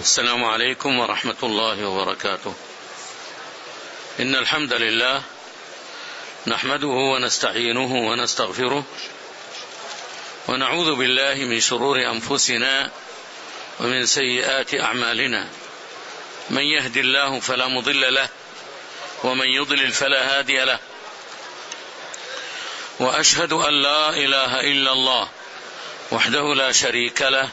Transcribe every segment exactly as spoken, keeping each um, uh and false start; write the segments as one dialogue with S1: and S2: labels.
S1: السلام عليكم ورحمة الله وبركاته. إن الحمد لله نحمده ونستعينه ونستغفره ونعوذ بالله من شرور أنفسنا ومن سيئات أعمالنا، من يهد الله فلا مضل له ومن يضلل فلا هادي له، وأشهد أن لا إله إلا الله وحده لا شريك له،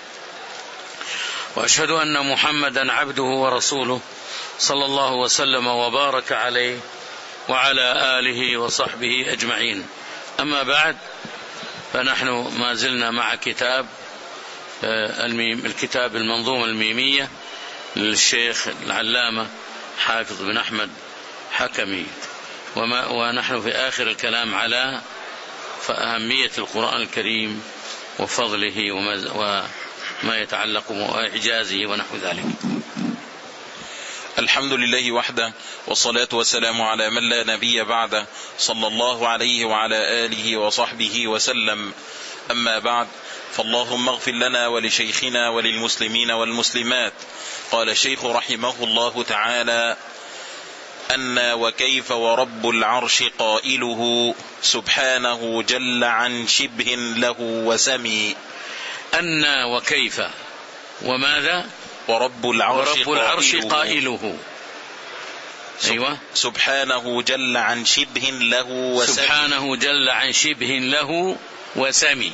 S1: وأشهد أن محمدا عبده ورسوله صلى الله وسلم وبارك عليه وعلى آله وصحبه أجمعين. أما بعد، فنحن ما زلنا مع كتاب الميم الكتاب المنظومة الميمية للشيخ العلامة حافظ بن أحمد حكمي، وما ونحن في آخر الكلام على فأهمية القرآن الكريم وفضله وما يتعلق بإعجازه ونحو ذلك.
S2: الحمد لله وحده، والصلاة والسلام على من لا نبي بعده، صلى الله عليه وعلى آله وصحبه وسلم. أما بعد، فاللهم اغفر لنا ولشيخنا وللمسلمين والمسلمات. قال الشيخ رحمه الله تعالى: أن وكيف ورب العرش قائله سبحانه جل عن شبه له وسمي.
S1: أن وكيف وماذا؟
S2: ورب العرش,
S1: ورب العرش قائله, قائله. أيوة.
S2: سبحانه جل عن شبه له وسمي.
S1: سبحانه جل عن شبه له وسمي.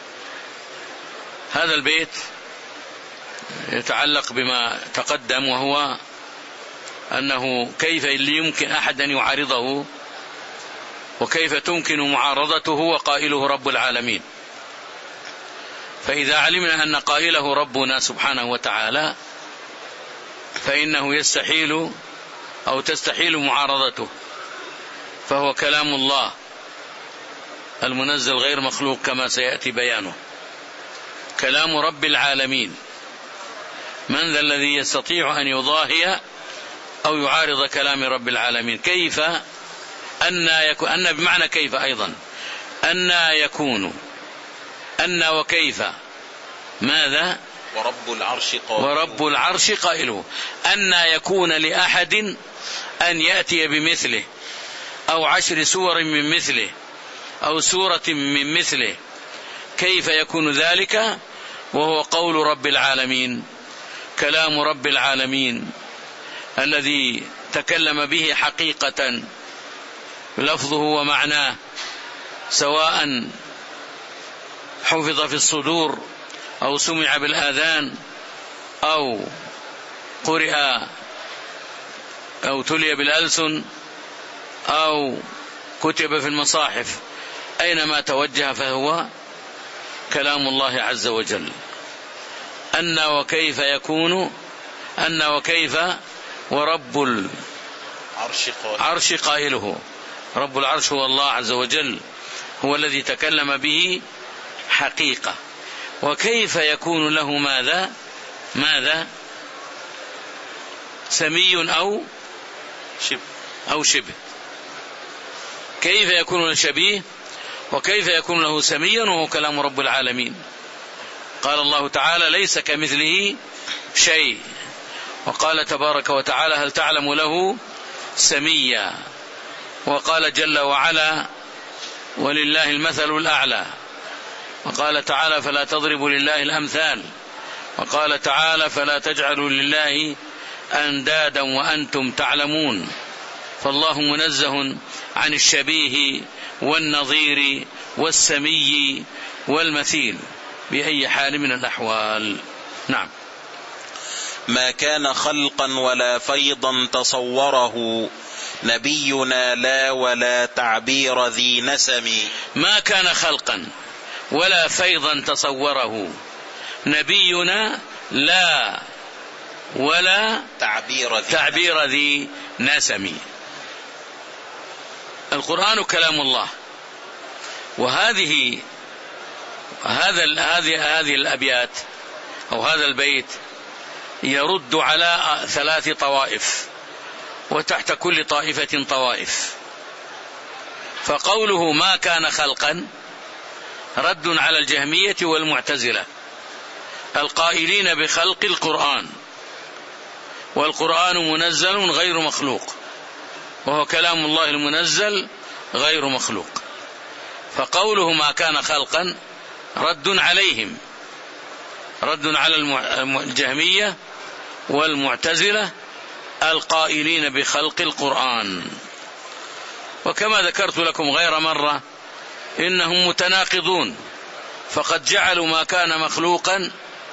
S1: هذا البيت يتعلق بما تقدم، وهو أنه كيف اللي يمكن أحد أن يعارضه، وكيف تمكن معارضته وقائله رب العالمين. فإذا علمنا أن قائله ربنا سبحانه وتعالى، فإنه يستحيل أو تستحيل معارضته، فهو كلام الله المنزل غير مخلوق كما سيأتي بيانه، كلام رب العالمين. من ذا الذي يستطيع أن يضاهي أو يعارض كلام رب العالمين؟ كيف أن يكون، أن بمعنى كيف أيضا، أن يكون، أن وكيف ماذا؟
S2: ورب العرش قائله.
S1: ورب العرش قائله. أن يكون لأحد أن يأتي بمثله أو عشر سور من مثله أو سورة من مثله، كيف يكون ذلك وهو قول رب العالمين، كلام رب العالمين الذي تكلم به حقيقة لفظه ومعناه، سواء حفظ في الصدور أو سمع بالآذان أو قرئ أو تلي بالألسن أو كتب في المصاحف، أينما توجه فهو كلام الله عز وجل. أن وكيف يكون، أن وكيف ورب العرش قائله. رب العرش هو الله عز وجل، هو الذي تكلم به حقيقة. وكيف يكون له ماذا؟ ماذا؟ سمي أو
S2: شبه
S1: أو شبه. كيف يكون له شبيه وكيف يكون له سميا وهو كلام رب العالمين؟ قال الله تعالى: ليس كمثله شيء. وقال تبارك وتعالى: هل تعلم له سميا. وقال جل وعلا: ولله المثل الأعلى. وقال تعالى: فلا تضربوا لله الأمثال. وقال تعالى: فلا تجعلوا لله أندادا وأنتم تعلمون. فالله منزه عن الشبيه والنظير والسمي والمثيل بأي حال من الأحوال. نعم.
S2: ما كان خلقا ولا فيضا تصوره نبينا لا ولا تعبير ذي نسم.
S1: ما كان خلقا ولا فيضا تصوره نبينا لا ولا
S2: تعبير ذي,
S1: تعبير ذي نسم. القرآن كلام الله، وهذه هذا هذه هذه الأبيات أو هذا البيت يرد على ثلاث طوائف، وتحت كل طائفة طوائف. فقوله ما كان خلقا رد على الجهمية والمعتزلة القائلين بخلق القرآن، والقرآن منزل غير مخلوق، وهو كلام الله المنزل غير مخلوق. فقوله ما كان خلقا رد عليهم، رد على الجهمية والمعتزلة القائلين بخلق القرآن. وكما ذكرت لكم غير مرة إنهم متناقضون، فقد جعلوا ما كان مخلوقا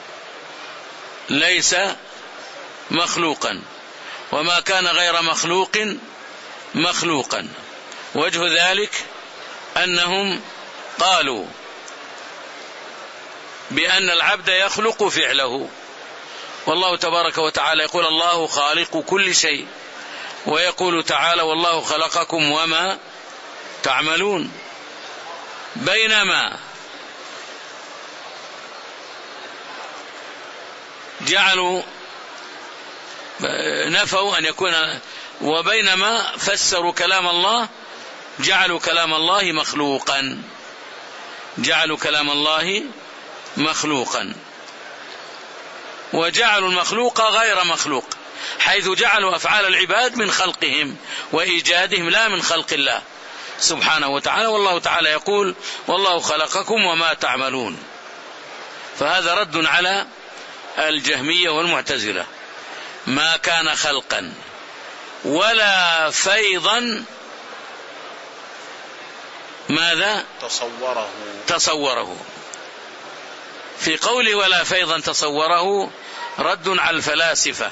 S1: ليس مخلوقا، وما كان غير مخلوق مخلوقا. وجه ذلك أنهم قالوا بأن العبد يخلق فعله، والله تبارك وتعالى يقول الله خالق كل شيء، ويقول تعالى والله خلقكم وما تعملون. بينما جعلوا نفوا أن يكون، وبينما فسروا كلام الله جعلوا كلام الله مخلوقا، جعلوا كلام الله مخلوقا، وجعلوا المخلوق غير مخلوق، حيث جعلوا أفعال العباد من خلقهم وإيجادهم لا من خلق الله سبحانه وتعالى. والله تعالى يقول والله خلقكم وما تعملون. فهذا رد على الجهمية والمعتزلة. ما كان خلقا ولا فيضا ماذا
S2: تصوره
S1: تصوره في قوله ولا فيضا تصوره رد على الفلاسفة،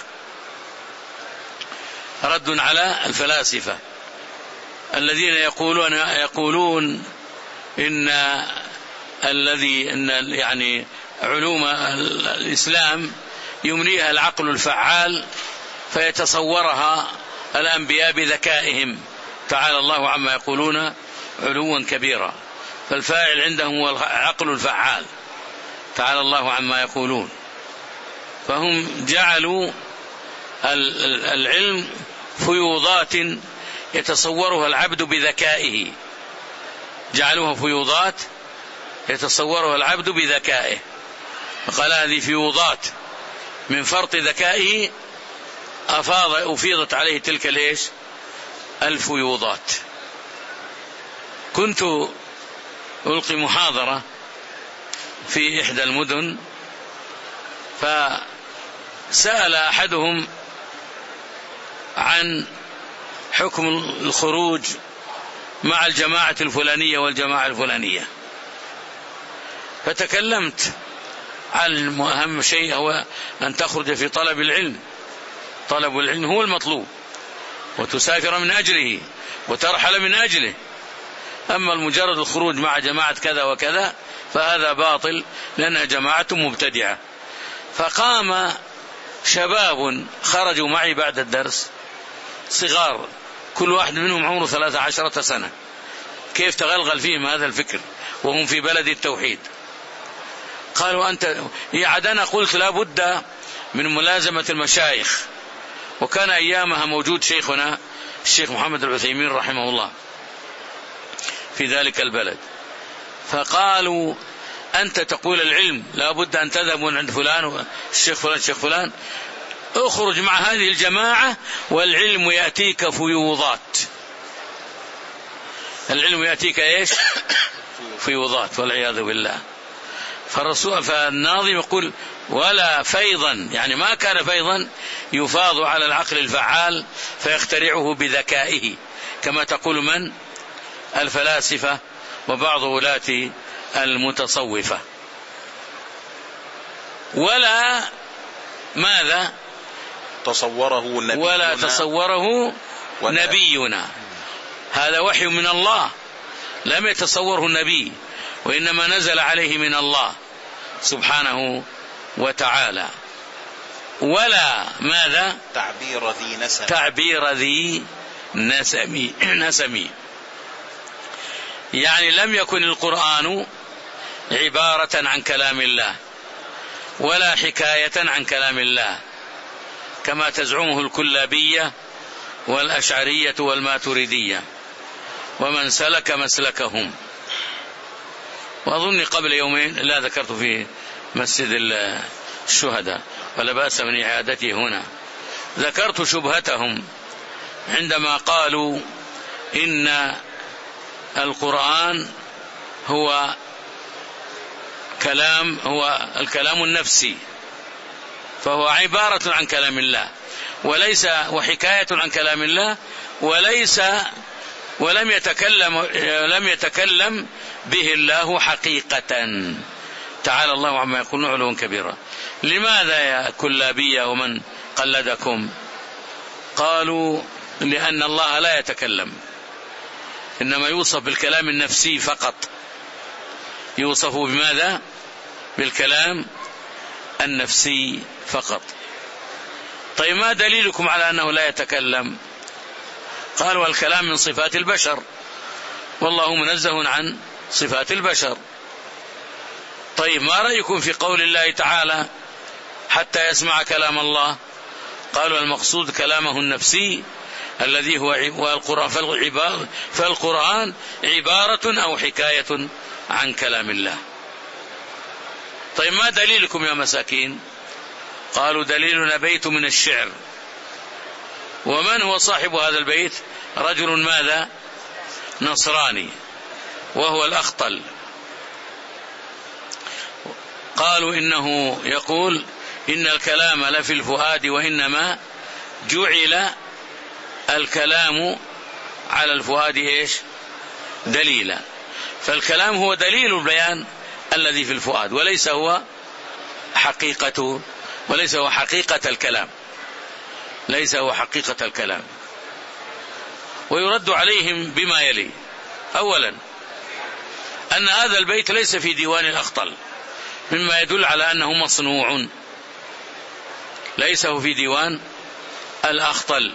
S1: رد على الفلاسفة الذين يقولون يقولون إن الذي إن يعني علوم الإسلام يمنيها العقل الفعال فيتصورها الأنبياء بذكائهم، تعالى الله عما يقولون علوا كبيرا. فالفاعل عندهم هو العقل الفعال، تعالى الله عما يقولون. فهم جعلوا العلم فيوضات يتصورها العبد بذكائه، جعلوها فيوضات يتصورها العبد بذكائه، فقال هذه فيوضات من فرط ذكائه أفاض أفيضت عليه تلك الإيش الفيوضات. كنت ألقي محاضرة في إحدى المدن، فسأل أحدهم عن حكم الخروج مع الجماعة الفلانية والجماعة الفلانية، فتكلمت عن أهم شيء هو أن تخرج في طلب العلم، طلب العلم هو المطلوب، وتسافر من أجله وترحل من أجله. أما المجرد الخروج مع جماعة كذا وكذا فهذا باطل، لأنها جماعة مبتدعة. فقام شباب خرجوا معي بعد الدرس صغار، كل واحد منهم عمره ثلاث عشرة سنة، كيف تغلغل فيهم هذا الفكر وهم في بلد التوحيد. قالوا أنت يعد، أنا قلت لا بد من ملازمة المشايخ، وكان أيامها موجود شيخنا الشيخ محمد العثيمين رحمه الله في ذلك البلد. فقالوا أنت تقول العلم لا بد أن تذهب عند فلان الشيخ فلان الشيخ فلان، اخرج مع هذه الجماعة والعلم يأتيك فيوضات، العلم يأتيك إيش فيوضات والعياذ بالله. فالرسول فالناظم يقول ولا فيضا، يعني ما كان فيضا يفاض على العقل الفعال فيخترعه بذكائه كما تقول من الفلاسفة وبعض ولاة المتصوفة. ولا ماذا
S2: تصوره نبينا
S1: ولا تصوره
S2: ولا
S1: نبينا، هذا وحي من الله لم يتصوره النبي، وإنما نزل عليه من الله سبحانه وتعالى. ولا ماذا
S2: تعبير ذي نسم،
S1: تعبير ذي نسمي نسمي يعني لم يكن القرآن عبارة عن كلام الله ولا حكاية عن كلام الله كما تزعمه الكلابية والأشعرية والماتريدية ومن سلك مسلكهم. وأظن قبل يومين لا ذكرت في مسجد الشهداء، ولا بأس من إعادته هنا. ذكرت شبهتهم عندما قالوا إن القرآن هو كلام هو الكلام النفسي، فهو عبارة عن كلام الله وليس وحكاية عن كلام الله، وليس ولم يتكلم لم يتكلم به الله حقيقة. تعالى الله عما يقولون علوا كبيرا. لماذا يا كلابية ومن قلدكم؟ قالوا لأن الله لا يتكلم، إنما يوصف بالكلام النفسي فقط. يوصف بماذا؟ بالكلام النفسي فقط. طيب ما دليلكم على أنه لا يتكلم؟ قالوا الكلام من صفات البشر، والله منزه عن صفات البشر. طيب ما رأيكم في قول الله تعالى حتى يسمع كلام الله؟ قالوا المقصود كلامه النفسي الذي هو القرآن، فالقرآن عبارة أو حكاية عن كلام الله. طيب ما دليلكم يا مساكين؟ قالوا دليلنا بيت من الشعر. ومن هو صاحب هذا البيت؟ رجل ماذا؟ نصراني، وهو الأخطل. قالوا إنه يقول إن الكلام لفي الفؤاد وإنما جعل الكلام على الفؤاد إيش؟ دليلا. فالكلام هو دليل البيان الذي في الفؤاد، وليس هو حقيقته، وليس هو حقيقة الكلام، ليس هو حقيقة الكلام. ويرد عليهم بما يلي: أولا أن هذا البيت ليس في ديوان الأخطل، مما يدل على أنه مصنوع، ليس هو في ديوان الأخطل،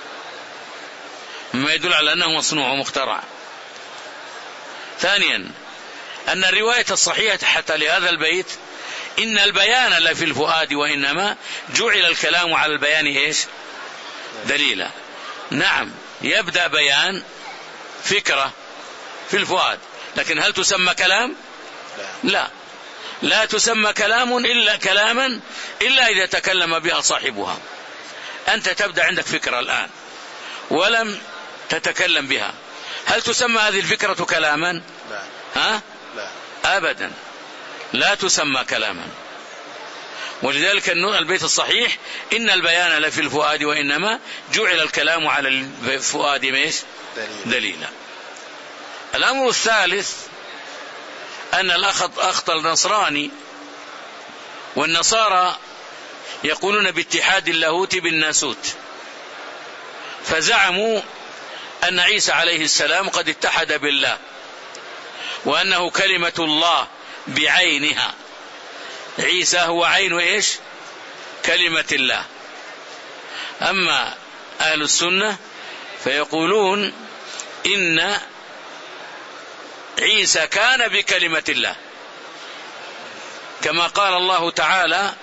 S1: مما يدل على أنه مصنوع ومخترع. ثانيا أن الرواية الصحيحة حتى لهذا البيت إن البيان لا في الفؤاد وإنما جعل الكلام على البيان إيش؟ دليلا. نعم، يبدأ بيان فكرة في الفؤاد، لكن هل تسمى كلام؟ لا، لا تسمى كلام إلا كلاما إلا إذا تكلم بها صاحبها. أنت تبدأ عندك فكرة الآن ولم تتكلم بها، هل تسمى هذه الفكرة كلاما؟
S2: لا.
S1: ها؟
S2: لا.
S1: أبدا، لا تسمى كلاما. ولذلك البيت الصحيح إن البيان لفي الفؤاد وإنما جعل الكلام على الفؤاد ميش؟ دليلا. الأمر الثالث أن الأخطل نصراني، والنصارى يقولون باتحاد اللاهوت بالناسوت، فزعموا أن عيسى عليه السلام قد اتحد بالله، وأنه كلمة الله بعينها. عيسى هو عين إيش؟ كلمة الله. أما أهل السنة فيقولون إن عيسى كان بكلمة الله، كما قال الله تعالى: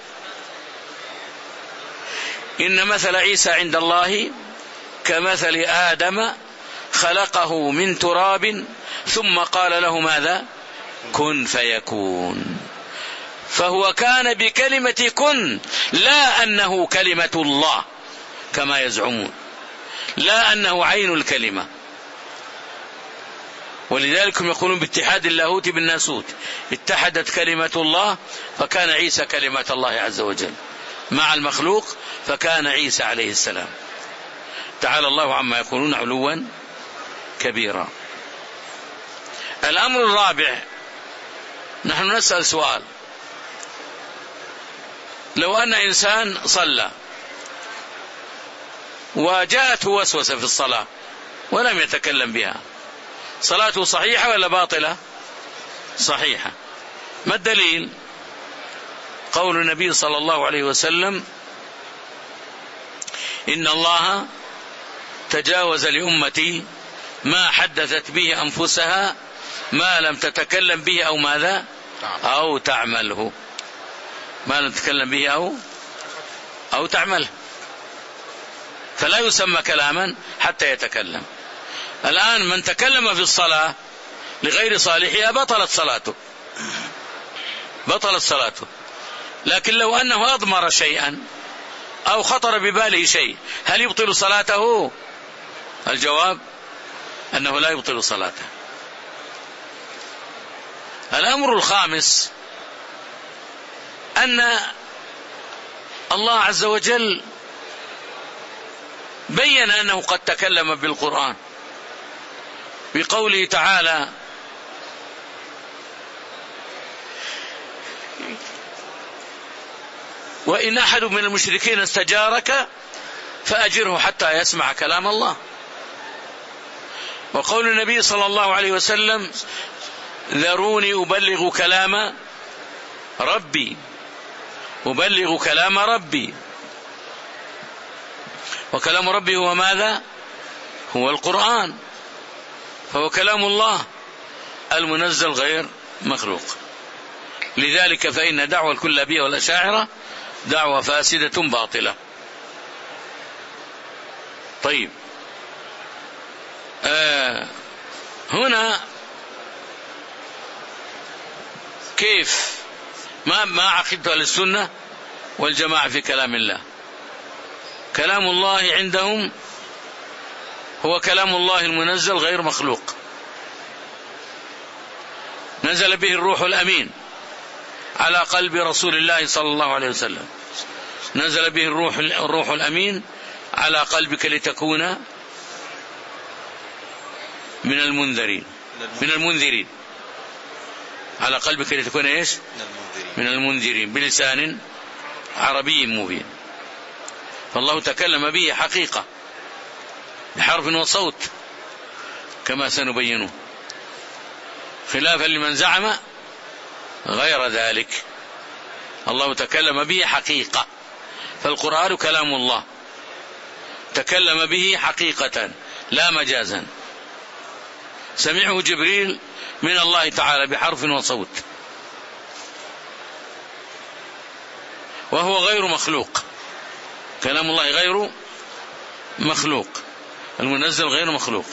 S1: إن مثل عيسى عند الله كمثل آدم خلقه من تراب ثم قال له ماذا؟ كن فيكون. فهو كان بكلمة كن، لا أنه كلمة الله كما يزعمون، لا أنه عين الكلمة. ولذلك يقولون باتحاد اللاهوت بالناسوت، اتحدت كلمة الله فكان عيسى كلمة الله عز وجل مع المخلوق، فكان عيسى عليه السلام. تعالى الله عما يقولون علوا كبيرا. الأمر الرابع، نحن نسأل سؤال: لو أن إنسان صلى وجاءته وسوسة في الصلاة ولم يتكلم بها، صلاته صحيحة ولا باطلة؟ صحيحة. ما الدليل؟ قول النبي صلى الله عليه وسلم: إن الله تجاوز لأمتي ما حدثت به أنفسها ما لم تتكلم به أو ماذا؟ أو تعمله. ما لم تتكلم به أو أو تعمله، فلا يسمى كلاما حتى يتكلم. الآن من تكلم في الصلاة لغير صالحها بطلت صلاته، بطلت صلاته. لكن لو أنه أضمر شيئا أو خطر بباله شيء هل يبطل صلاته؟ الجواب أنه لا يبطل صلاته. الأمر الخامس أن الله عز وجل بين أنه قد تكلم بالقرآن بقوله تعالى: وإن أحد من المشركين استجارك فأجره حتى يسمع كلام الله. وقول النبي صلى الله عليه وسلم: ذروني أبلغ كلام ربي أبلغ كلام ربي. وكلام ربي هو ماذا؟ هو القرآن، فهو كلام الله المنزل غير مخلوق. لذلك فإن دعوى الكلابية والأشاعرة دعوة فاسدة باطلة. طيب، آه هنا كيف ما ما عقيدة أهل السنة والجماعة في كلام الله؟ كلام الله عندهم هو كلام الله المنزل غير مخلوق، نزل به الروح الأمين على قلب رسول الله صلى الله عليه وسلم، نزل به الروح الروح الأمين على قلبك لتكون من المنذرين من المنذرين على قلبك لتكون ايش؟ من المنذرين بلسان عربي مبين. فالله تكلم به حقيقة بحرف وصوت كما سنبينه، خلافا لمن زعم غير ذلك. الله تكلم به حقيقة، فالقرآن كلام الله تكلم به حقيقة لا مجازا، سمعه جبريل من الله تعالى بحرف وصوت، وهو غير مخلوق. كلام الله غير مخلوق، المنزل غير مخلوق.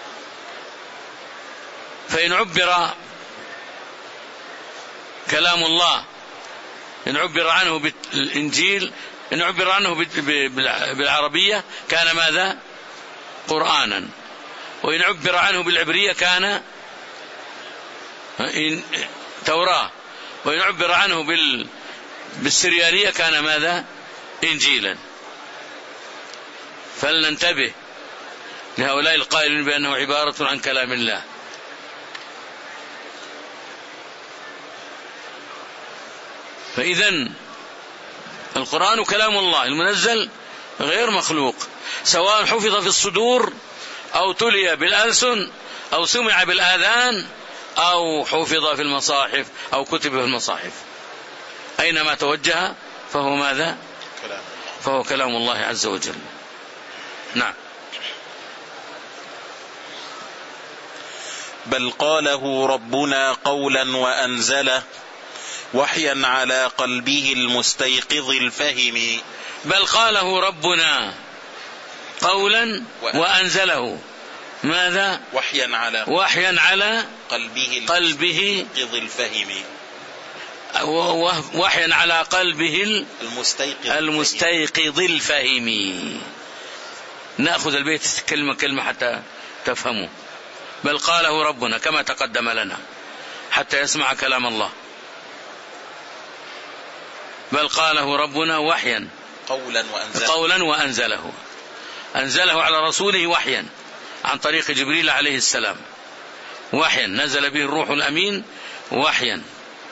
S1: فإن عبر كلام الله، إن عبر عنه بالإنجيل، إن عبر عنه بالعربية كان ماذا؟ قرآنا. وإن عبر عنه بالعبرية كان توراة. وإن عبر عنه بالسريانية كان ماذا؟ إنجيلا. فلننتبه لهؤلاء القائلين بأنه عبارة عن كلام الله. فإذن القرآن كلام الله المنزل غير مخلوق، سواء حفظ في الصدور أو تلي بالألسن أو سمع بالآذان أو حفظ في المصاحف أو كتب في المصاحف، أينما توجه فهو ماذا؟ فهو كلام الله عز وجل. نعم.
S2: بل قاله ربنا قولا وأنزله وحيا على قلبه المستيقظ الفهم.
S1: بل قاله ربنا قولا وأنزله ماذا؟
S2: وحيا على
S1: وحيا على
S2: قلبه
S1: قلبه
S2: الفهم،
S1: وحيا على قلبه
S2: المستيقظ,
S1: المستيقظ الفهم. نأخذ البيت كلمة كلمة حتى تفهموا. بل قاله ربنا كما تقدم لنا حتى يسمع كلام الله. بل قاله ربنا وحيا
S2: قولا وأنزله,
S1: قولا وأنزله أنزله على رسوله وحيا عن طريق جبريل عليه السلام، وحيا نزل به الروح الأمين وحيا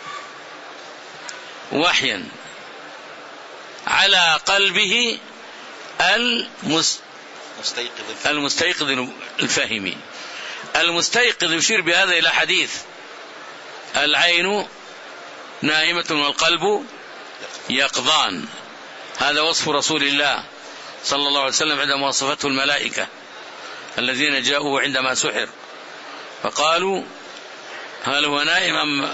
S1: وحيا على قلبه المس المستيقظ الفاهمي. المستيقظ يشير بهذا إلى حديث العين نائمة والقلب يقظان. هذا وصف رسول الله صلى الله عليه وسلم عندما وصفته الملائكة الذين جاءوا عندما سحر فقالوا هل هو نائم أم,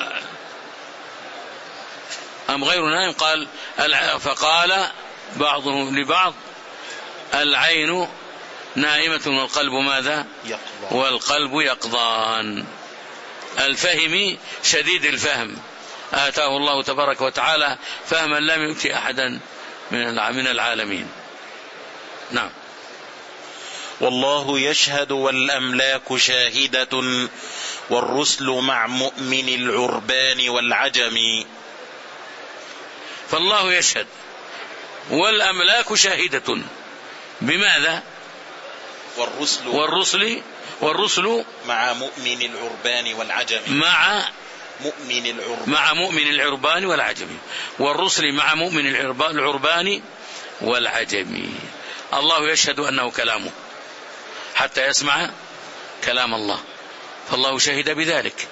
S1: أم غير نائم؟ قال فقال بعضهم لبعض العين نائمة والقلب ماذا؟ يقظان. والقلب يقظان. الفهم شديد الفهم آتاه الله تبارك وتعالى فهما لم يؤتي أحدا من العالمين. نعم.
S2: والله يشهد والأملاك شاهدة والرسل مع مؤمن العربان والعجم.
S1: فالله يشهد والأملاك شاهدة بماذا؟
S2: والرسل
S1: والرسل والرسل
S2: مع مؤمن العربان والعجم.
S1: مع
S2: مؤمن العربان
S1: مع مؤمن العربان والعجم. والرسل مع مؤمن العربان والعجم. الله يشهد أنه كلامه حتى يسمع كلام الله، فالله شهد بذلك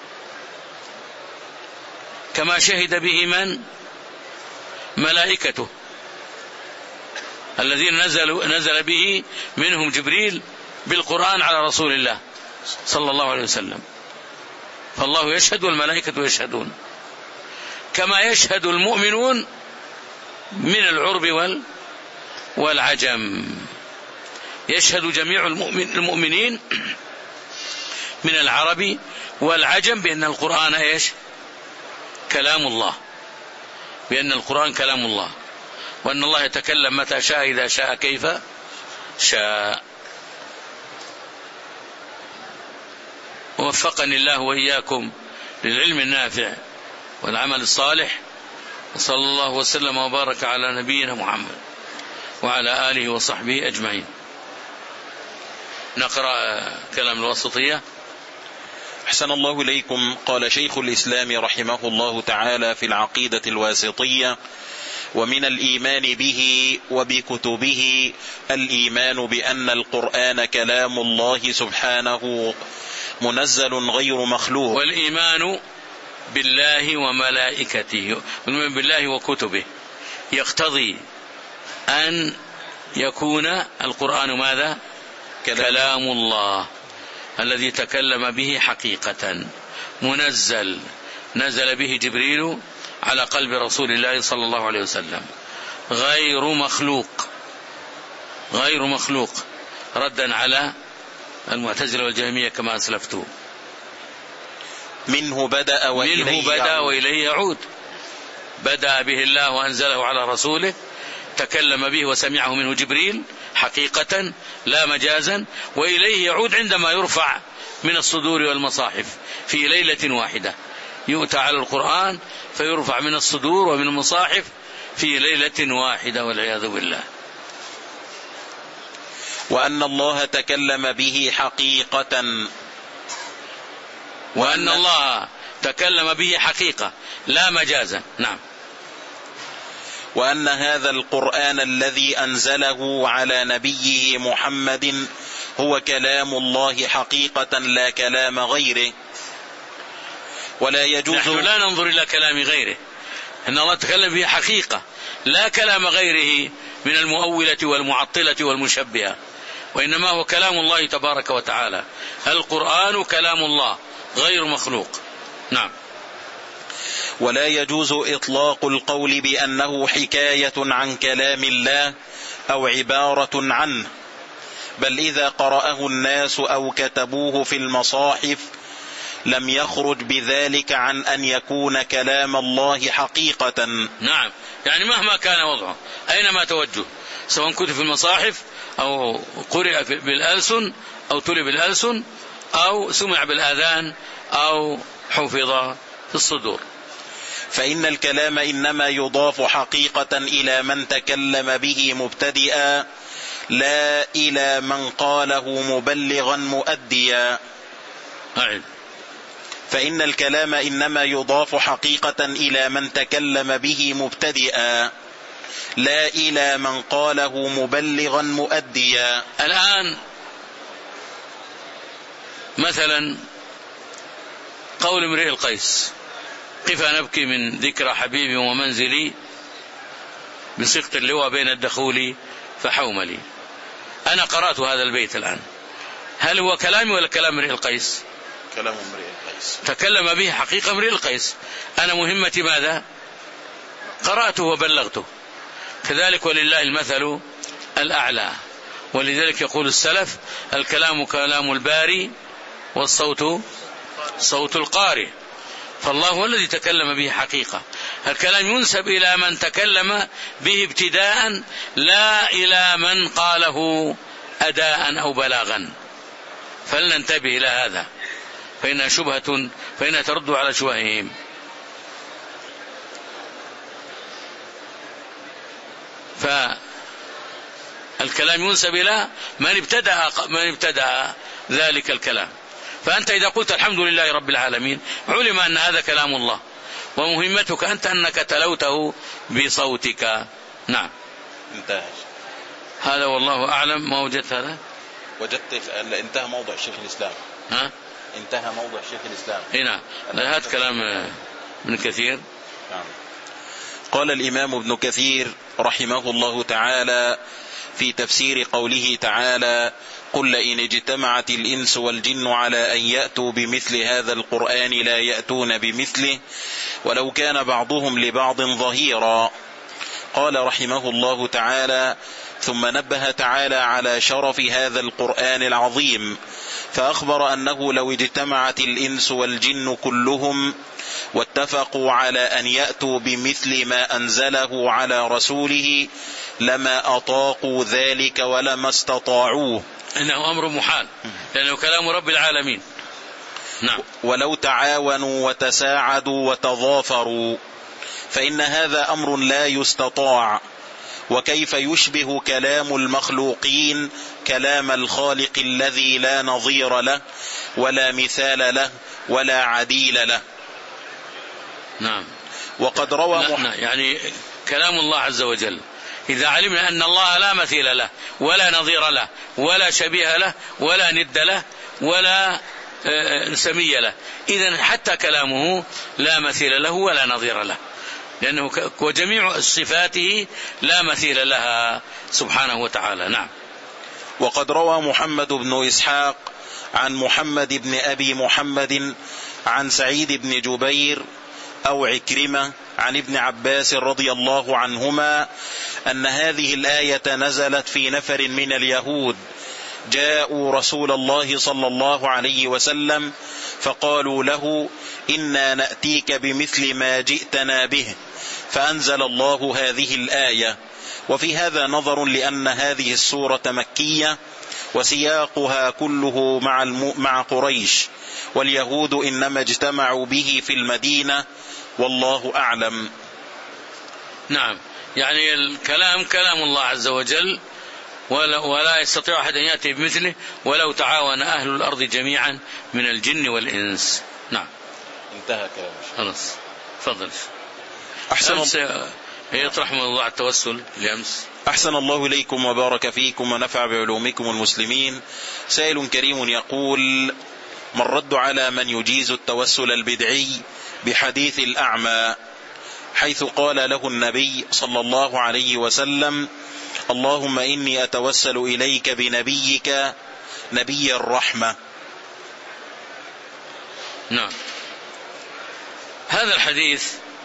S1: كما شهد به من؟ ملائكته الذين نزلوا نزل به منهم جبريل بالقرآن على رسول الله صلى الله عليه وسلم. فالله يشهد والملائكة يشهدون كما يشهد المؤمنون من العرب والعجم. يشهد جميع المؤمنين من العرب والعجم بأن القرآن إيش؟ كلام الله، بأن القرآن كلام الله، وأن الله يتكلم متى شاء إذا شاء كيف شاء. ووفقني الله وإياكم للعلم النافع والعمل الصالح، وصلى الله وسلم وبارك على نبينا محمد وعلى آله وصحبه أجمعين. نقرأ كلام الواسطية.
S2: أحسن الله إليكم. قال شيخ الإسلام رحمه الله تعالى في العقيدة الواسطية: ومن الإيمان به وبكتبه الإيمان بأن القرآن كلام الله سبحانه منزل غير مخلوق.
S1: والإيمان بالله وملائكته والإيمان بالله وكتبه يقتضي أن يكون القرآن ماذا؟ كلام الله الذي تكلم به حقيقة، منزل، نزل به جبريل على قلب رسول الله صلى الله عليه وسلم، غير مخلوق، غير مخلوق، ردا على المعتزلة والجهمية كما أسلفت.
S2: منه بدأ وإليه
S1: منه بدأ وإليه يعود. بدأ به الله وأنزله على رسوله، تكلم به وسمعه منه جبريل حقيقة لا مجازا، وإليه يعود عندما يرفع من الصدور والمصاحف في ليلة واحدة. يؤتى على القرآن فيرفع من الصدور ومن المصاحف في ليلة واحدة والعياذ بالله.
S2: وأن الله تكلم به حقيقة،
S1: وأن الله تكلم به حقيقة لا مجازا. نعم.
S2: وأن هذا القرآن الذي أنزله على نبيه محمد هو كلام الله حقيقة لا كلام غيره. ولا يجوز،
S1: نحن لا ننظر إلى كلام غيره، إن الله تكلم به حقيقة لا كلام غيره من المؤولة والمعطلة والمشبهة، وإنما هو كلام الله تبارك وتعالى. القرآن كلام الله غير مخلوق. نعم.
S2: ولا يجوز إطلاق القول بأنه حكاية عن كلام الله أو عبارة عنه، بل إذا قرأه الناس أو كتبوه في المصاحف لم يخرج بذلك عن أن يكون كلام الله حقيقة.
S1: نعم، يعني مهما كان وضعه أينما توجه، سواء كتب في المصاحف أو قرئ بالألسن أو تلي بالألسن أو سمع بالآذان أو حفظ في الصدور.
S2: فإن الكلام إنما يضاف حقيقة إلى من تكلم به مبتدئا، لا إلى من قاله مبلغا مؤديا.
S1: أعد.
S2: فإن الكلام إنما يضاف حقيقة إلى من تكلم به مبتدئا، لا إلى من قاله مبلغا مؤديا.
S1: الآن مثلا قول امرئ القيس: قف نبكي من ذكرى حبيبي ومنزلي بسقط اللواء بين الدخول فحوملي. أنا قرأت هذا البيت الآن، هل هو كلامي ولا كلام امرئ القيس؟
S2: كلام امرئ القيس،
S1: تكلم به حقيقة امرئ القيس. أنا مهمتي ماذا؟ قرأته وبلغته. كذلك ولله المثل الأعلى. ولذلك يقول السلف: الكلام كلام الباري والصوت صوت القارئ. فالله هو الذي تكلم به حقيقة. الكلام ينسب إلى من تكلم به ابتداء، لا إلى من قاله أداء أو بلاغا. فلننتبه إلى هذا، فإنها شبهة، فإنها ترد على شبههم. فالكلام ينسب إلى من ابتدأ من ابتدأ ذلك الكلام. فأنت إذا قلت الحمد لله رب العالمين علم أن هذا كلام الله، ومهمتك أنت أنك تلوته بصوتك. نعم،
S2: انتهى
S1: هذا والله أعلم. ما وجدت هذا؟
S2: وجدت انتهى موضع شيخ الإسلام.
S1: ها؟
S2: انتهى موضع شيخ الإسلام.
S1: هنا هذا كلام ابن كثير.
S2: نعم. قال الإمام ابن كثير رحمه الله تعالى في تفسير قوله تعالى: قل لئن اجتمعت الإنس والجن على أن يأتوا بمثل هذا القرآن لا يأتون بمثله ولو كان بعضهم لبعض ظهيرا. قال رحمه الله تعالى: ثم نبه تعالى على شرف هذا القرآن العظيم، فأخبر أنه لو اجتمعت الإنس والجن كلهم واتفقوا على أن يأتوا بمثل ما أنزله على رسوله لما أطاقوا ذلك ولما استطاعوه،
S1: إنه أمر محال لأنه كلام رب العالمين. نعم.
S2: ولو تعاونوا وتساعدوا وتضافروا فإن هذا أمر لا يستطاع، وكيف يشبه كلام المخلوقين كلام الخالق الذي لا نظير له ولا مثال له ولا عديل له.
S1: نعم.
S2: وقد روى
S1: نعم. يعني كلام الله عز وجل إذا علمنا أن الله لا مثيل له ولا نظير له ولا شبيه له ولا ند له ولا سمي له، إذن حتى كلامه لا مثيل له ولا نظير له، لأنه وجميع صفاته لا مثيل لها سبحانه وتعالى. نعم.
S2: وقد روى محمد بن إسحاق عن محمد بن أبي محمد عن سعيد بن جبير أو عكرمة عن ابن عباس رضي الله عنهما أن هذه الآية نزلت في نفر من اليهود جاءوا رسول الله صلى الله عليه وسلم فقالوا له: إنا نأتيك بمثل ما جئتنا به، فأنزل الله هذه الآية. وفي هذا نظر، لأن هذه السورة مكية وسياقها كله مع, مع قريش، واليهود إنما اجتمعوا به في المدينة، والله أعلم.
S1: نعم، يعني الكلام كلام الله عز وجل، ولا, ولا يستطيع أحد أن يأتي بمثله ولو تعاون أهل الأرض جميعا من الجن والإنس. نعم.
S2: انتهى كلام الشيخ.
S1: خلاص، تفضل.
S2: أحسن
S1: يطرح موضوع التوسل لأمس.
S2: أحسن الله إليكم وبارك فيكم ونفع بعلومكم المسلمين. سائل كريم يقول: ما الرد على من يجيز التوسل البدعي بحديث الأعمى، حيث قال له النبي صلى الله عليه وسلم: اللهم إني أتوسل إليك بنبيك نبي الرحمة.
S1: نعم. هذا الحديث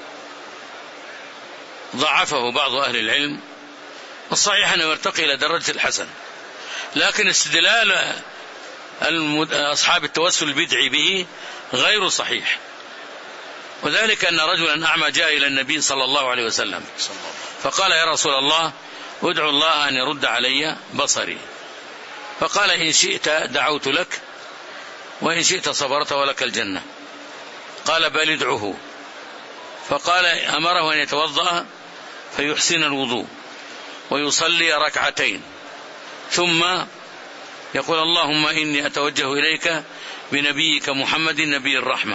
S1: ضعفه بعض أهل العلم، الصحيح أنه يرتقي إلى درجة الحسن، لكن استدلال أصحاب التوسل البدعي به غير صحيح. وذلك أن رجلا أعمى جاء إلى النبي صلى الله عليه وسلم فقال: يا رسول الله، ادعو الله أن يرد علي بصري. فقال: إن شئت دعوت لك وإن شئت صبرت ولك الجنة. قال: بل ادعه. فقال: أمره أن يتوضأ فيحسن الوضوء ويصلي ركعتين، ثم يقول: اللهم إني أتوجه إليك بنبيك محمد نبي الرحمة،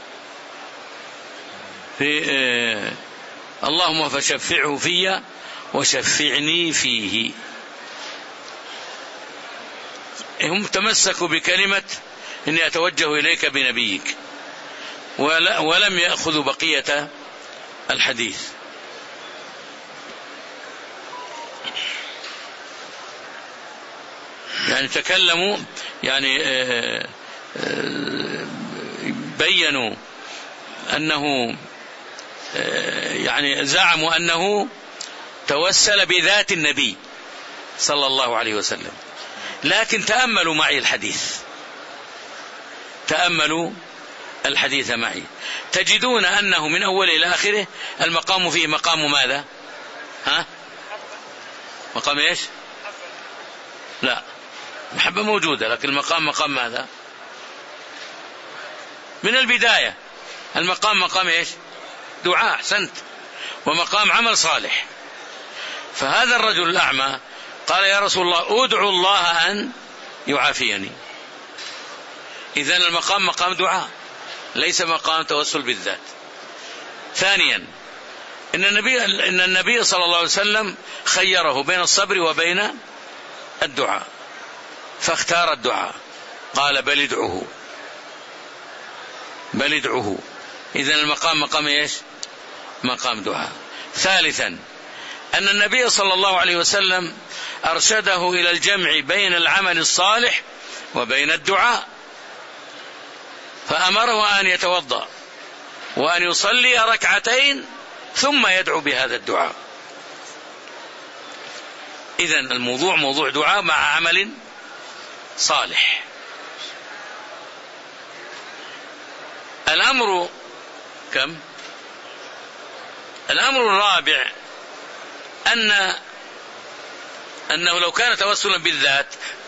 S1: في آه اللهم فشفعه في وشفعني فيه. هم تمسكوا بكلمة إني أتوجه إليك بنبيك، ولم يأخذوا بقية الحديث. يعني تكلموا، يعني بينوا أنه، يعني زعموا أنه توسل بذات النبي صلى الله عليه وسلم. لكن تأملوا معي الحديث، تأملوا الحديث معي تجدون أنه من أول إلى آخره المقام فيه مقام ماذا؟ ها؟ مقام إيش؟ لا، محبة موجودة، لكن المقام مقام ماذا؟ من البداية المقام مقام إيش؟ دعاء، أحسنت، ومقام عمل صالح. فهذا الرجل الأعمى قال يا رسول الله أدعو الله أن يعافيني. إذن المقام مقام دعاء، ليس مقام توسل بالذات. ثانيا إن النبي, إن النبي صلى الله عليه وسلم خيره بين الصبر وبين الدعاء، فاختار الدعاء، قال بل ادعوه بل ادعوه. إذن المقام مقام إيش؟ مقام دعاء. ثالثا أن النبي صلى الله عليه وسلم أرشده إلى الجمع بين العمل الصالح وبين الدعاء، فأمره أن يتوضأ وأن يصلي ركعتين ثم يدعو بهذا الدعاء. إذن الموضوع موضوع دعاء مع عمل صالح. الأمر كم؟ الأمر الرابع أن أنه لو كان توسلا بالذات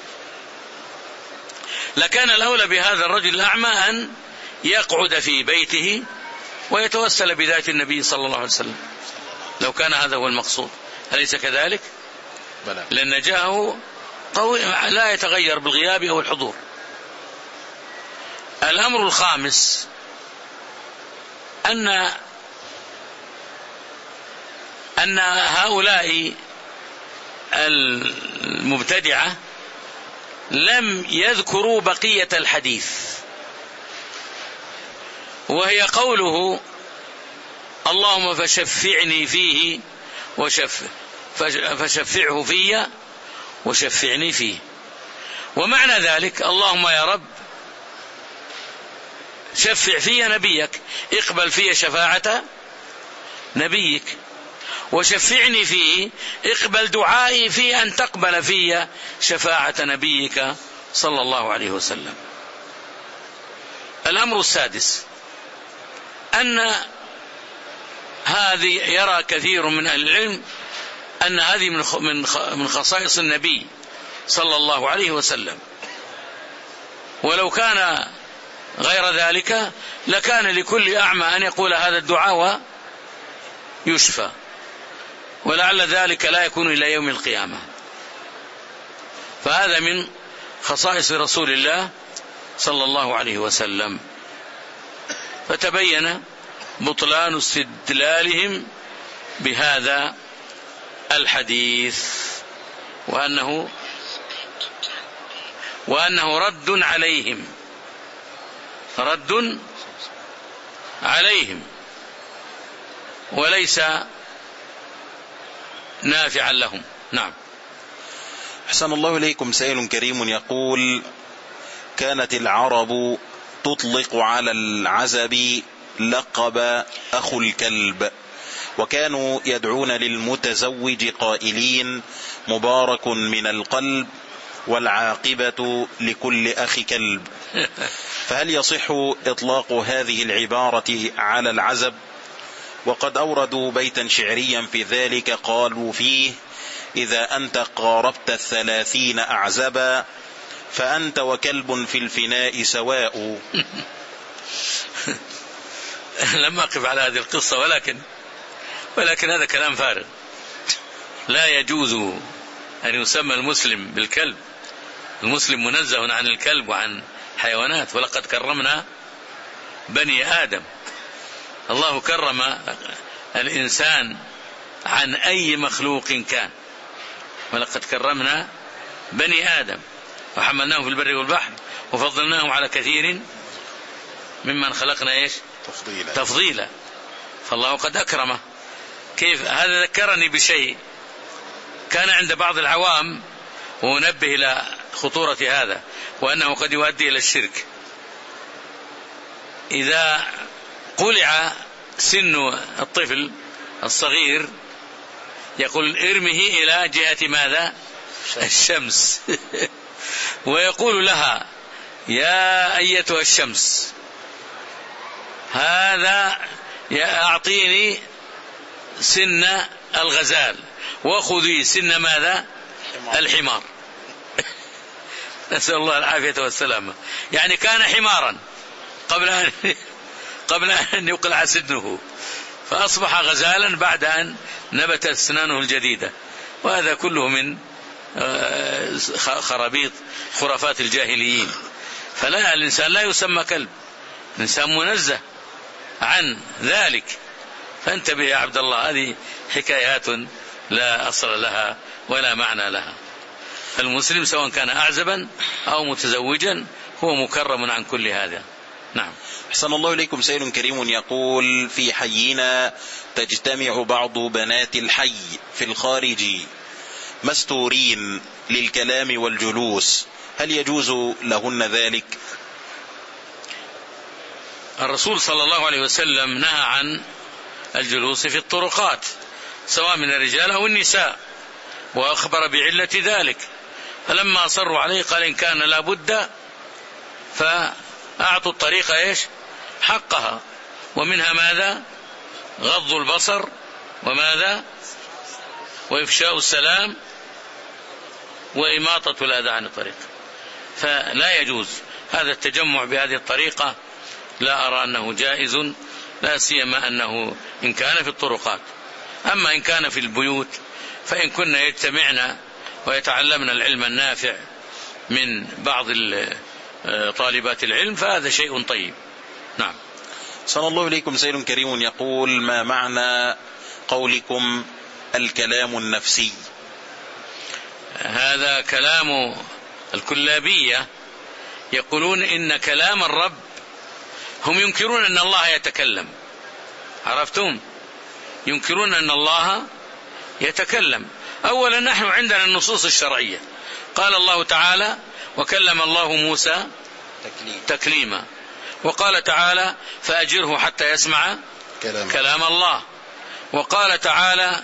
S1: لكان الأولى بهذا الرجل الأعمى أن يقعد في بيته ويتوسل بذات النبي صلى الله عليه وسلم، لو كان هذا هو المقصود، أليس كذلك؟ بلى. لأن جاءه قوي لا يتغير بالغياب أو الحضور. الأمر الخامس أن أن هؤلاء المبتدعة لم يذكروا بقية الحديث، وهي قوله اللهم فشفعني فيه وشف فشفعه في وشفعني فيه. ومعنى ذلك اللهم يا رب شفع في نبيك، اقبل في شفاعة نبيك، وشفعني فيه، اقبل دعائي في أن تقبل في شفاعة نبيك صلى الله عليه وسلم. الأمر السادس أن هذه يرى كثير من أهل العلم أن هذه من خصائص النبي صلى الله عليه وسلم، ولو كان غير ذلك لكان لكل أعمى أن يقول هذا الدعاء ويشفى، ولعل ذلك لا يكون إلى يوم القيامة. فهذا من خصائص رسول الله صلى الله عليه وسلم. فتبين بطلان استدلالهم بهذا الحديث، وأنه وأنه رد عليهم رد عليهم وليس نافعا لهم. نعم.
S2: أحسن الله إليكم. سائل كريم يقول: كانت العرب تطلق على العزب لقب أخو الكلب، وكانوا يدعون للمتزوج قائلين: مبارك من القلب والعاقبة لكل أخ كلب. فهل يصح إطلاق هذه العبارة على العزب؟ وقد أوردوا بيتا شعريا في ذلك قالوا فيه: إذا أنت قاربت الثلاثين أعزبا فأنت وكلب في الفناء سواء.
S1: لم أقف على هذه القصة، ولكن ولكن هذا كلام فارغ. لا يجوز أن يسمى المسلم بالكلب. المسلم منزه عن الكلب وعن حيوانات، ولقد كرمنا بني آدم. الله كرم الإنسان عن أي مخلوق كان، ولقد كرمنا بني آدم وحملناهم في البر والبحر وفضلناهم على كثير ممن خلقنا إيش؟
S2: تفضيلا.
S1: تفضيلا. فالله قد أكرمه. كيف؟ هذا ذكرني بشيء كان عند بعض العوام، ونبه إلى خطورة هذا، وأنه قد يؤدي إلى الشرك. إذا قلع سن الطفل الصغير يقول ارمه إلى جهة ماذا؟ الشمس. ويقول لها: يا أيتها الشمس هذا أعطيني سن الغزال وخذي سن ماذا؟ الحمار. نسأل الله العافية والسلامة. يعني كان حمارا قبل أن قبل أن يقلع سنه، فأصبح غزالا بعد أن نبت أسنانه الجديدة. وهذا كله من خرابيط خرافات الجاهليين. فلا، الإنسان لا يسمى كلب، الإنسان منزه عن ذلك. فانتبه يا عبد الله، هذه حكايات لا أصل لها ولا معنى لها. المسلم سواء كان أعزبا أو متزوجا هو مكرم عن كل هذا. نعم.
S2: أحسن الله إليكم. سائل كريم يقول: في حينا تجتمع بعض بنات الحي في الخارج مستورين للكلام والجلوس، هل يجوز لهن ذلك؟
S1: الرسول صلى الله عليه وسلم نهى عن الجلوس في الطرقات سواء من الرجال أو النساء، وأخبر بعلة ذلك. فلما أصروا عليه قال: إن كان لابد فأعطوا الطريق إيش حقها، ومنها ماذا؟ غض البصر، وماذا؟ وإفشاء السلام، وإماطة الأذى عن الطريق. فلا يجوز هذا التجمع بهذه الطريقة، لا أرى أنه جائز، لا سيما أنه إن كان في الطرقات. أما إن كان في البيوت فإن كنا يجتمعنا ويتعلمن العلم النافع من بعض طالبات العلم فهذا شيء طيب. نعم.
S2: صلى الله إليكم. سائل كريم يقول: ما معنى قولكم الكلام النفسي؟
S1: هذا كلام الكلابية، يقولون إن كلام الرب، هم ينكرون أن الله يتكلم، عرفتم؟ ينكرون أن الله يتكلم. أولا نحن عندنا النصوص الشرعية، قال الله تعالى: وكلم الله موسى تكليما، وقال تعالى: فأجره حتى يسمع كلام, كلام الله، وقال تعالى: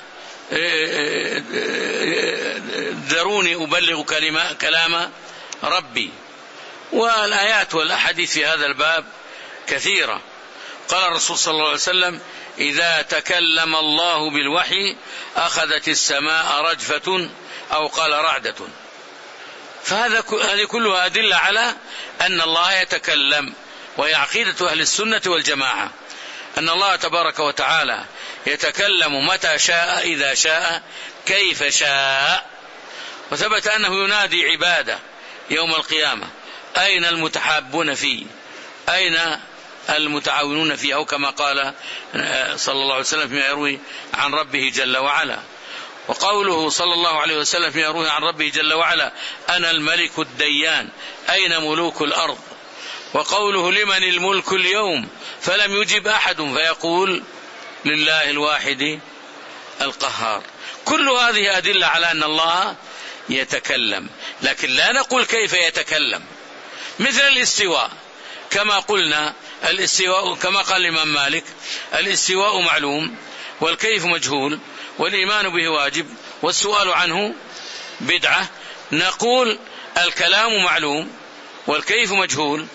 S1: ذروني أبلغ كلام ربي. والآيات والأحاديث في هذا الباب كثيرة. قال الرسول صلى الله عليه وسلم: إذا تكلم الله بالوحي أخذت السماء رجفة، أو قال رعدة. فهذا هذه كلها أدلة على أن الله يتكلم، وهي عقيدة أهل السنة والجماعة أن الله تبارك وتعالى يتكلم متى شاء، إذا شاء، كيف شاء. وثبت أنه ينادي عباده يوم القيامة: أين المتحابون فيه؟ أين المتعاونون فيه؟ أو كما قال صلى الله عليه وسلم فيما يروي عن ربه جل وعلا. وقوله صلى الله عليه وسلم فيما يروي عن ربه جل وعلا: أنا الملك الديان، أين ملوك الأرض؟ وقوله: لمن الملك اليوم؟ فلم يجب أحد، فيقول: لله الواحد القهار. كل هذه أدلة على أن الله يتكلم، لكن لا نقول كيف يتكلم. مثل الاستواء، كما قلنا الاستواء كما قال الإمام مالك: الاستواء معلوم والكيف مجهول والإيمان به واجب والسؤال عنه بدعة. نقول الكلام معلوم والكيف مجهول،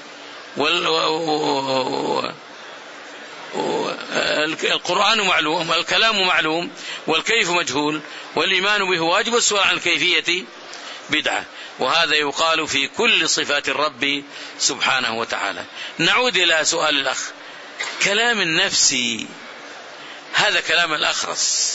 S1: والقرآن معلوم، الكلام معلوم والكيف مجهول والإيمان به واجب والسؤال عن الكيفية بدعة. وهذا يقال في كل صفات الرب سبحانه وتعالى. نعود إلى سؤال الأخ: كلام النفسي هذا كلام الأخرس،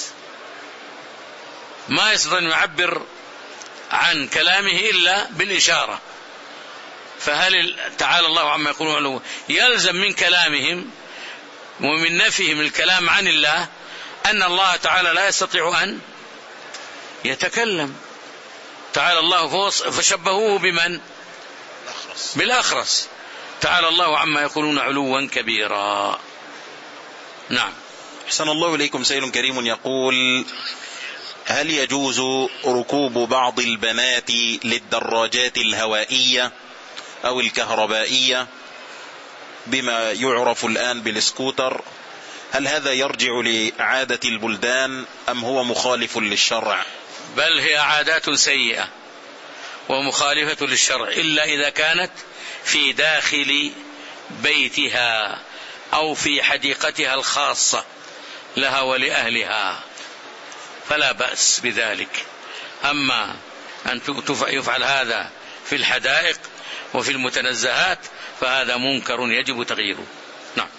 S1: ما يستطيع أن يعبر عن كلامه إلا بالإشارة. فهل تعالى الله عما يقولون يلزم من كلامهم ومن نفيهم الكلام عن الله أن الله تعالى لا يستطيع أن يتكلم؟ تعالى الله فشبهوه بمن؟ بالأخرس. تعالى الله عما يقولون علوا كبيرا. نعم.
S2: أحسن الله إليكم. سائل كريم يقول: هل يجوز ركوب بعض البنات للدراجات الهوائية أو الكهربائية بما يعرف الآن بالسكوتر؟ هل هذا يرجع لعادة البلدان أم هو مخالف للشرع؟
S1: بل هي عادات سيئة ومخالفة للشرع، إلا إذا كانت في داخل بيتها. أو في حديقتها الخاصة لها ولأهلها فلا بأس بذلك. أما أن يفعل هذا في الحدائق وفي المتنزهات فهذا منكر يجب تغييره. نعم.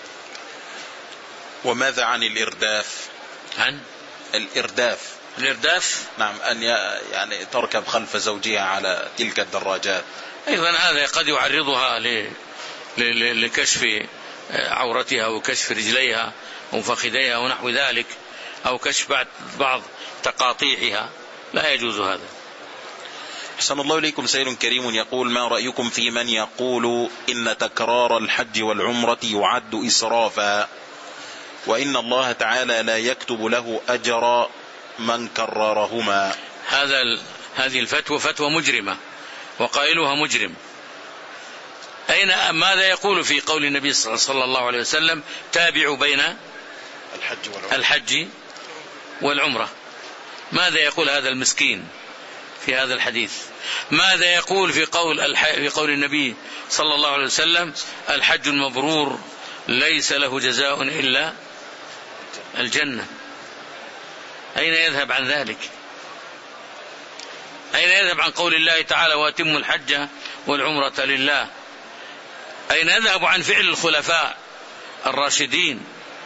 S2: وماذا عن الإرداف؟
S1: عن
S2: الإرداف
S1: الإرداف
S2: نعم، أن يعني تركب خلف زوجها على تلك الدراجات.
S1: أيضا هذا قد يعرضها لكشف عورتها وكشف رجليها وفخذيها ونحو ذلك، أو كشف بعض تقاطيعها، لا يجوز هذا.
S2: أحسن الله إليكم. سائل كريم يقول: ما رأيكم في من يقول إن تكرار الحج والعمرة يعد إسرافا، وإن الله تعالى لا يكتب له أجر من كررهما؟
S1: هذا هذه الفتوى فتوى مجرمة وقائلها مجرم. أين ماذا يقول في قول النبي صلى الله عليه وسلم: تابعوا بين
S2: الحج والعمرة,
S1: الحج والعمرة؟ ماذا يقول هذا المسكين في هذا الحديث؟ ماذا يقول في قول في قول النبي صلى الله عليه وسلم: الحج المبرور ليس له جزاء إلا الجنة؟ أين يذهب عن ذلك؟ أين يذهب عن قول الله تعالى: واتموا الحج والعمرة لله؟ أين يذهب عن فعل الخلفاء الراشدين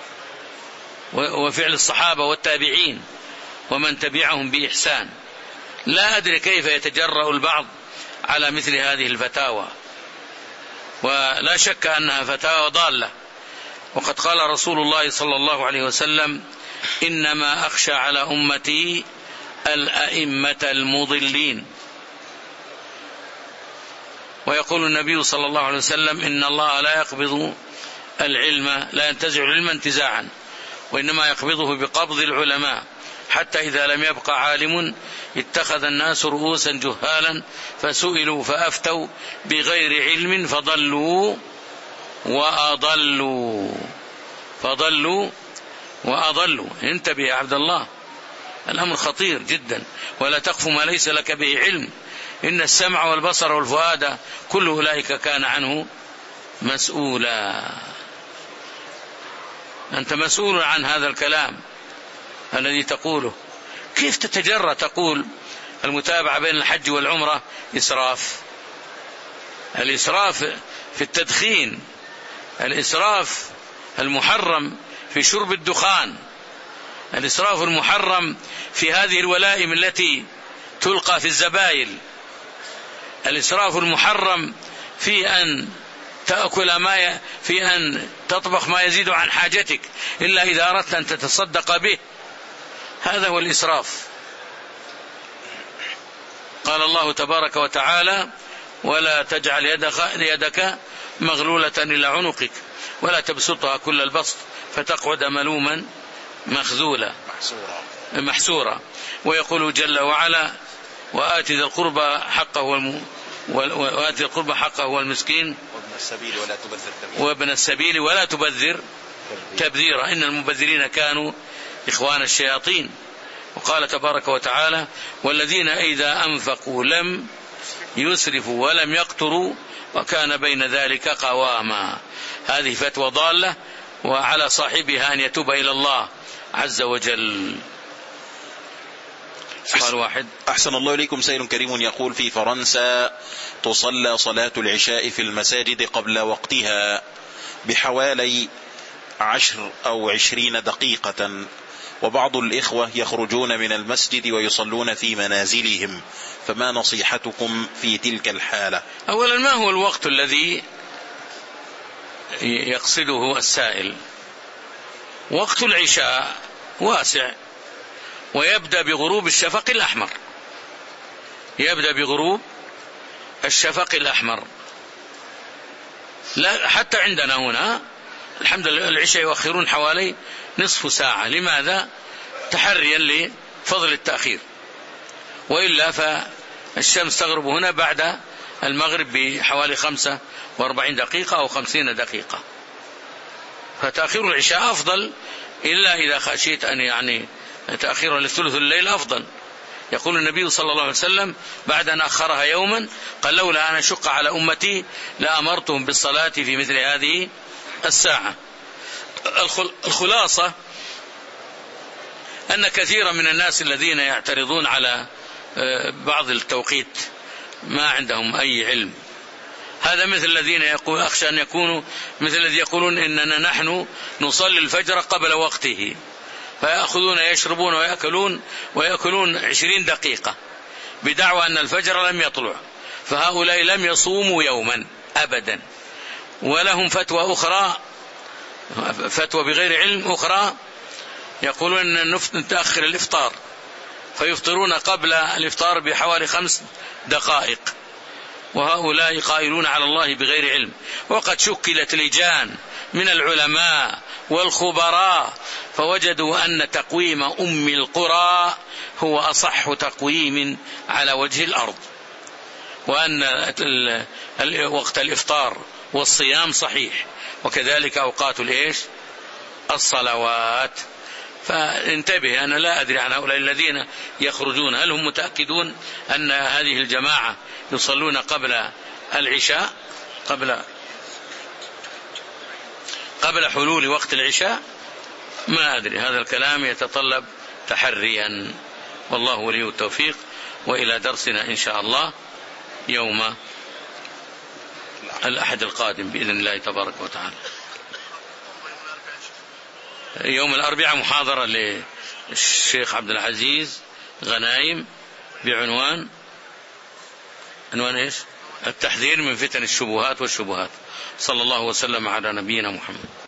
S1: وفعل الصحابة والتابعين ومن تبعهم بإحسان؟ لا أدري كيف يتجرأ البعض على مثل هذه الفتاوى، ولا شك أنها فتاوى ضالة. وقد قال رسول الله صلى الله عليه وسلم: إنما أخشى على أمتي الأئمة المضلين. ويقول النبي صلى الله عليه وسلم: إن الله لا يقبض العلم لا ينتزع العلم انتزاعا، وإنما يقبضه بقبض العلماء، حتى إذا لم يبقى عالم اتخذ الناس رؤوسا جهالا فسئلوا فأفتوا بغير علم فضلوا وأضلوا فضلوا وأضلوا. انتبه يا عبد الله، الأمر خطير جدا. ولا تقف ما ليس لك به علم، إن السمع والبصر والفؤاد كل أولئك كان عنه مسؤولا. أنت مسؤول عن هذا الكلام الذي تقوله. كيف تتجرأ تقول المتابعة بين الحج والعمرة إسراف؟ الإسراف في التدخين، الإسراف المحرم في شرب الدخان، الإسراف المحرم في هذه الولائم التي تلقى في الزبائل، الإسراف المحرم في أن تأكل ما ي... في أن تطبخ ما يزيد عن حاجتك إلا إذا أردت أن تتصدق به. هذا هو الإسراف. قال الله تبارك وتعالى: ولا تجعل يدك, يدك مغلولة إلى عنقك ولا تبسطها كل البسط فتقعد ملوما مخذولا محسورا. ويقول جل وعلا: وآت ذا القربى حقه والم... وآت القربى حقه والمسكين وابن السبيل ولا تبذر تبذيرا وابن السبيل ولا تبذر تبذيرا إن المبذرين كانوا إخوان الشياطين. وقال تبارك وتعالى: والذين إذا أنفقوا لم يسرفوا ولم يقتروا وكان بين ذلك قواما. هذه فتوى ضالة، وعلى صاحبها أن يتوب إلى الله عز وجل. سؤال واحد.
S2: أحسن الله إليكم. سائل كريم يقول: في فرنسا تصلى صلاة العشاء في المساجد قبل وقتها بحوالي عشر أو عشرين دقيقة، وبعض الإخوة يخرجون من المسجد ويصلون في منازلهم، فما نصيحتكم في تلك الحالة؟
S1: أولا، ما هو الوقت الذي يقصده السائل؟ وقت العشاء واسع، ويبدأ بغروب الشفق الأحمر، يبدأ بغروب الشفق الأحمر. لا حتى عندنا هنا الحمد لله العشاء يؤخرون حوالي نصف ساعة. لماذا؟ تحريا لفضل التأخير، وإلا فالشمس تغرب هنا بعد المغرب بحوالي خمسة واربعين دقيقة أو خمسين دقيقة، فتأخير العشاء أفضل، إلا إذا خشيت أن يعني تأخيرها لثلث الليل أفضل. يقول النبي صلى الله عليه وسلم بعد أن أخرها يوما قال: لولا أن أشق على أمتي لأمرتهم بالصلاة في مثل هذه الساعة. الخلاصة أن كثيرا من الناس الذين يعترضون على بعض التوقيت ما عندهم أي علم. هذا مثل الذين يقول أخشى أن يكونوا مثل الذين يقولون إننا نحن نصلي الفجر قبل وقته، فيأخذون يشربون ويأكلون ويأكلون عشرين دقيقة بدعوى أن الفجر لم يطلع، فهؤلاء لم يصوموا يوما أبدا. ولهم فتوى أخرى، فتوى بغير علم أخرى، يقولون أن نتأخر الإفطار، فيفطرون قبل الإفطار بحوالي خمس دقائق، وهؤلاء قائلون على الله بغير علم. وقد شكلت لجان من العلماء والخبراء فوجدوا أن تقويم أم القرى هو أصح تقويم على وجه الأرض، وأن وقت الإفطار والصيام صحيح، وكذلك أوقات الإيش الصلوات. فانتبه، أنا لا أدري عن هؤلاء الذين يخرجون هل هم متأكدون أن هذه الجماعة يصلون قبل العشاء، قبل قبل حلول وقت العشاء؟ ما أدري، هذا الكلام يتطلب تحريا، والله ولي التوفيق. وإلى درسنا إن شاء الله يوم الأحد القادم بإذن الله تبارك وتعالى. يوم الأربعاء محاضرة للشيخ عبد العزيز غنايم بعنوان عنوان إيش؟ التحذير من فتن الشبهات والشبهات. صلى الله وسلم على نبينا محمد.